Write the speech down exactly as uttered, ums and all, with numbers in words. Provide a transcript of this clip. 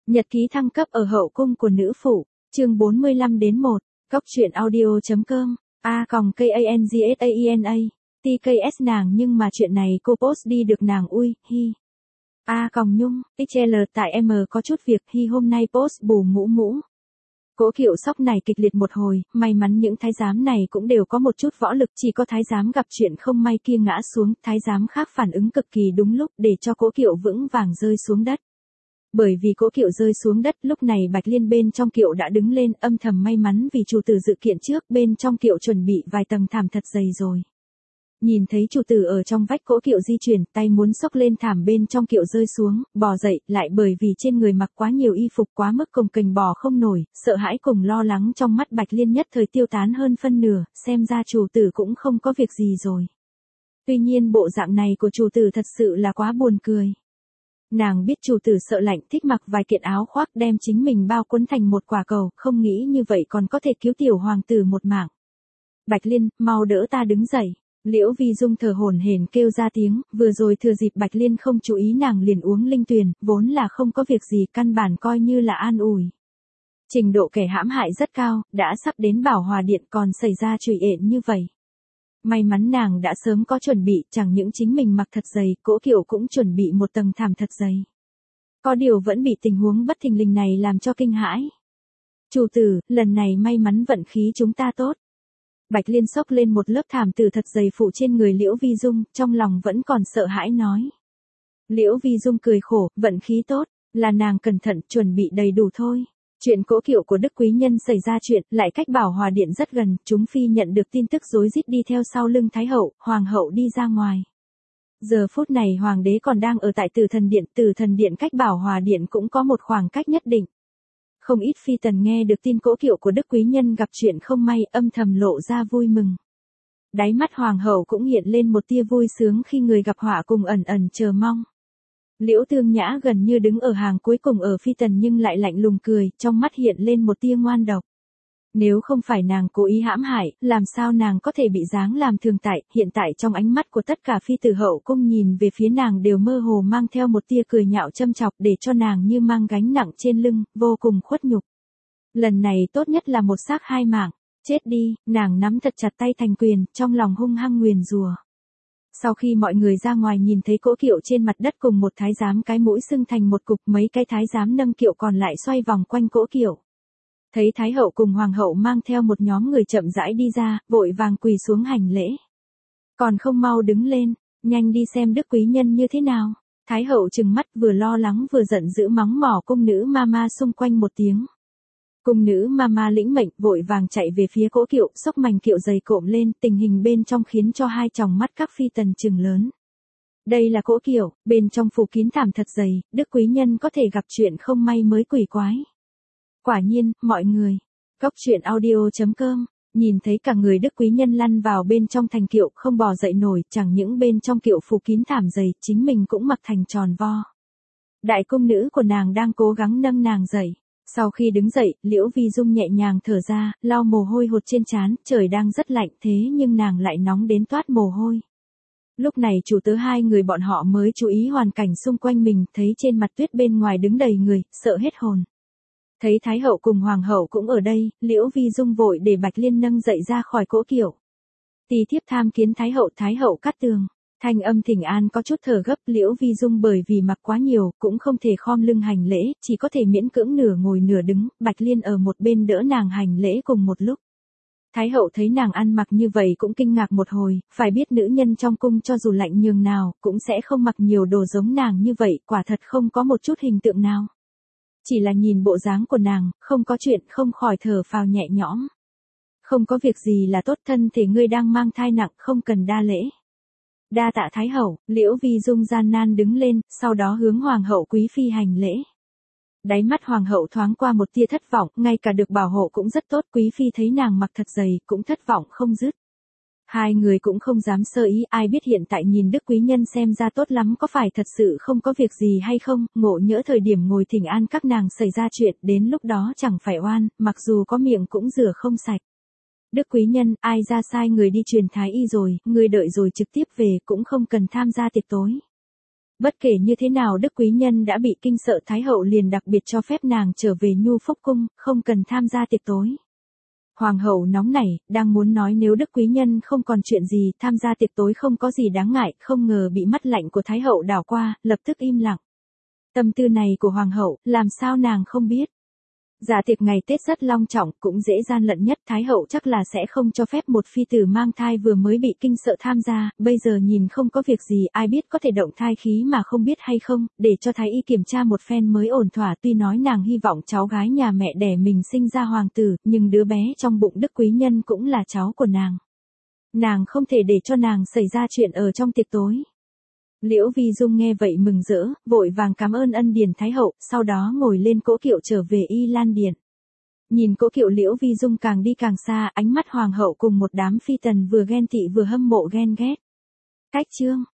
Nhật ký thăng cấp ở hậu cung của nữ phụ, chương bốn mươi lăm đến một, Cóc truyện audio.com, A còng KANGSAINA, tê ca ét nàng nhưng mà chuyện này cô post đi được nàng ui, hi. A còng nhung, ích lờ tại M có chút việc hi hôm nay post bù mũ mũ. Cố Kiệu sốc này kịch liệt một hồi, may mắn những thái giám này cũng đều có một chút võ lực, chỉ có thái giám gặp chuyện không may kia ngã xuống, thái giám khác phản ứng cực kỳ đúng lúc để cho Cố Kiệu vững vàng rơi xuống đất. Bởi vì Cố Kiệu rơi xuống đất, lúc này Bạch Liên bên trong kiệu đã đứng lên, âm thầm may mắn vì chủ tử dự kiện trước, bên trong kiệu chuẩn bị vài tầng thảm thật dày rồi. Nhìn thấy chủ tử ở trong vách Cố Kiệu di chuyển, tay muốn xốc lên thảm bên trong kiệu rơi xuống, bò dậy, lại bởi vì trên người mặc quá nhiều y phục quá mức cồng kềnh bò không nổi, sợ hãi cùng lo lắng trong mắt Bạch Liên nhất thời tiêu tán hơn phân nửa, xem ra chủ tử cũng không có việc gì rồi. Tuy nhiên bộ dạng này của chủ tử thật sự là quá buồn cười. Nàng biết chủ tử sợ lạnh, thích mặc vài kiện áo khoác đem chính mình bao quấn thành một quả cầu, không nghĩ như vậy còn có thể cứu tiểu hoàng tử một mạng. Bạch Liên, mau đỡ ta đứng dậy. Liễu Vi Dung thở hổn hển kêu ra tiếng, vừa rồi thừa dịp Bạch Liên không chú ý nàng liền uống linh tuyền, vốn là không có việc gì, căn bản coi như là an ủi. Trình độ kẻ hãm hại rất cao, đã sắp đến Bảo Hòa Điện còn xảy ra trụy ện như vậy. May mắn nàng đã sớm có chuẩn bị, chẳng những chính mình mặc thật dày, Cố Kiệu cũng chuẩn bị một tầng thảm thật dày. Có điều vẫn bị tình huống bất thình lình này làm cho kinh hãi. Chủ tử, lần này may mắn vận khí chúng ta tốt. Bạch Liên xốc lên một lớp thảm tử thật dày phủ trên người Liễu Vi Dung, trong lòng vẫn còn sợ hãi nói. Liễu Vi Dung cười khổ, vận khí tốt, là nàng cẩn thận chuẩn bị đầy đủ thôi. Chuyện Cố Kiệu của Đức Quý Nhân xảy ra chuyện, lại cách Bảo Hòa Điện rất gần, chúng phi nhận được tin tức rối rít đi theo sau lưng Thái Hậu, Hoàng Hậu đi ra ngoài. Giờ phút này Hoàng đế còn đang ở tại Tử Thần Điện, Tử Thần Điện cách Bảo Hòa Điện cũng có một khoảng cách nhất định. Không ít phi tần nghe được tin Cố Kiệu của Đức Quý Nhân gặp chuyện không may, âm thầm lộ ra vui mừng. Đáy mắt Hoàng Hậu cũng hiện lên một tia vui sướng khi người gặp họa cùng ẩn ẩn chờ mong. Liễu Tương Nhã gần như đứng ở hàng cuối cùng ở phi tần nhưng lại lạnh lùng cười, trong mắt hiện lên một tia ngoan độc. Nếu không phải nàng cố ý hãm hại, làm sao nàng có thể bị giáng làm thường tại, hiện tại trong ánh mắt của tất cả phi tử hậu cung nhìn về phía nàng đều mơ hồ mang theo một tia cười nhạo châm chọc để cho nàng như mang gánh nặng trên lưng, vô cùng khuất nhục. Lần này tốt nhất là một xác hai mạng, chết đi, nàng nắm thật chặt tay thành quyền, trong lòng hung hăng nguyền rủa. Sau khi mọi người ra ngoài nhìn thấy Cố Kiệu trên mặt đất cùng một thái giám cái mũi sưng thành một cục, mấy cái thái giám nâng kiệu còn lại xoay vòng quanh Cố Kiệu. Thấy Thái Hậu cùng Hoàng Hậu mang theo một nhóm người chậm rãi đi ra, vội vàng quỳ xuống hành lễ. Còn không mau đứng lên, nhanh đi xem Đức Quý Nhân như thế nào. Thái Hậu trừng mắt vừa lo lắng vừa giận dữ mắng mỏ cung nữ mama xung quanh một tiếng. Cung nữ mama lĩnh mệnh vội vàng chạy về phía Cố Kiệu, xốc mành kiệu dày cộm lên, tình hình bên trong khiến cho hai tròng mắt các phi tần trừng lớn. Đây là Cố Kiệu, bên trong phủ kín thảm thật dày, Đức Quý Nhân có thể gặp chuyện không may mới quỷ quái. Quả nhiên, mọi người, Cóc truyện audio.com, nhìn thấy cả người Đức Quý Nhân lăn vào bên trong thành kiệu không bò dậy nổi, chẳng những bên trong kiệu phủ kín thảm dày, chính mình cũng mặc thành tròn vo. Đại cung nữ của nàng đang cố gắng nâng nàng dậy. Sau khi đứng dậy, Liễu Vi Dung nhẹ nhàng thở ra, lau mồ hôi hột trên trán, trời đang rất lạnh thế nhưng nàng lại nóng đến toát mồ hôi. Lúc này chủ tớ hai người bọn họ mới chú ý hoàn cảnh xung quanh mình, thấy trên mặt tuyết bên ngoài đứng đầy người, sợ hết hồn. Thấy Thái Hậu cùng Hoàng Hậu cũng ở đây, Liễu Vi Dung vội để Bạch Liên nâng dậy ra khỏi Cố Kiệu. Tỳ thiếp tham kiến Thái Hậu, Thái Hậu cát tường. Thanh âm thỉnh an có chút thở gấp, Liễu Vi Dung bởi vì mặc quá nhiều, cũng không thể khom lưng hành lễ, chỉ có thể miễn cưỡng nửa ngồi nửa đứng, Bạch Liên ở một bên đỡ nàng hành lễ cùng một lúc. Thái Hậu thấy nàng ăn mặc như vậy cũng kinh ngạc một hồi, phải biết nữ nhân trong cung cho dù lạnh nhường nào, cũng sẽ không mặc nhiều đồ giống nàng như vậy, quả thật không có một chút hình tượng nào. Chỉ là nhìn bộ dáng của nàng, không có chuyện không khỏi thở phào nhẹ nhõm. Không có việc gì là tốt, thân thể ngươi đang mang thai nặng, không cần đa lễ. Đa tạ Thái Hậu, Liễu Vi Dung gian nan đứng lên, sau đó hướng Hoàng Hậu quý phi hành lễ. Đáy mắt Hoàng Hậu thoáng qua một tia thất vọng, ngay cả được bảo hộ cũng rất tốt, quý phi thấy nàng mặc thật dày, cũng thất vọng không dứt. Hai người cũng không dám sơ ý, ai biết hiện tại nhìn Đức Quý Nhân xem ra tốt lắm có phải thật sự không có việc gì hay không, ngộ nhỡ thời điểm ngồi thỉnh an các nàng xảy ra chuyện, đến lúc đó chẳng phải oan, mặc dù có miệng cũng rửa không sạch. Đức Quý Nhân, ai ra sai người đi truyền thái y rồi, người đợi rồi trực tiếp về cũng không cần tham gia tiệc tối. Bất kể như thế nào Đức Quý Nhân đã bị kinh sợ, Thái hậu liền đặc biệt cho phép nàng trở về Nhu Phúc Cung, không cần tham gia tiệc tối. Hoàng hậu nóng nảy, đang muốn nói nếu Đức Quý Nhân không còn chuyện gì, tham gia tiệc tối không có gì đáng ngại, không ngờ bị mắt lạnh của Thái hậu đảo qua, lập tức im lặng. Tâm tư này của Hoàng hậu, làm sao nàng không biết. Dạ tiệc ngày Tết rất long trọng, cũng dễ gian lận nhất, Thái hậu chắc là sẽ không cho phép một phi tử mang thai vừa mới bị kinh sợ tham gia, bây giờ nhìn không có việc gì, ai biết có thể động thai khí mà không biết hay không, để cho Thái y kiểm tra một phen mới ổn thỏa. Tuy nói nàng hy vọng cháu gái nhà mẹ đẻ mình sinh ra hoàng tử, nhưng đứa bé trong bụng Đức Quý Nhân cũng là cháu của nàng. Nàng không thể để cho nàng xảy ra chuyện ở trong tiệc tối. Liễu Vi Dung nghe vậy mừng rỡ, vội vàng cảm ơn ân điển Thái hậu, sau đó ngồi lên cỗ kiệu trở về Y Lan Điện. Nhìn cỗ kiệu Liễu Vi Dung càng đi càng xa, ánh mắt hoàng hậu cùng một đám phi tần vừa ghen tị vừa hâm mộ ghen ghét. Cách chương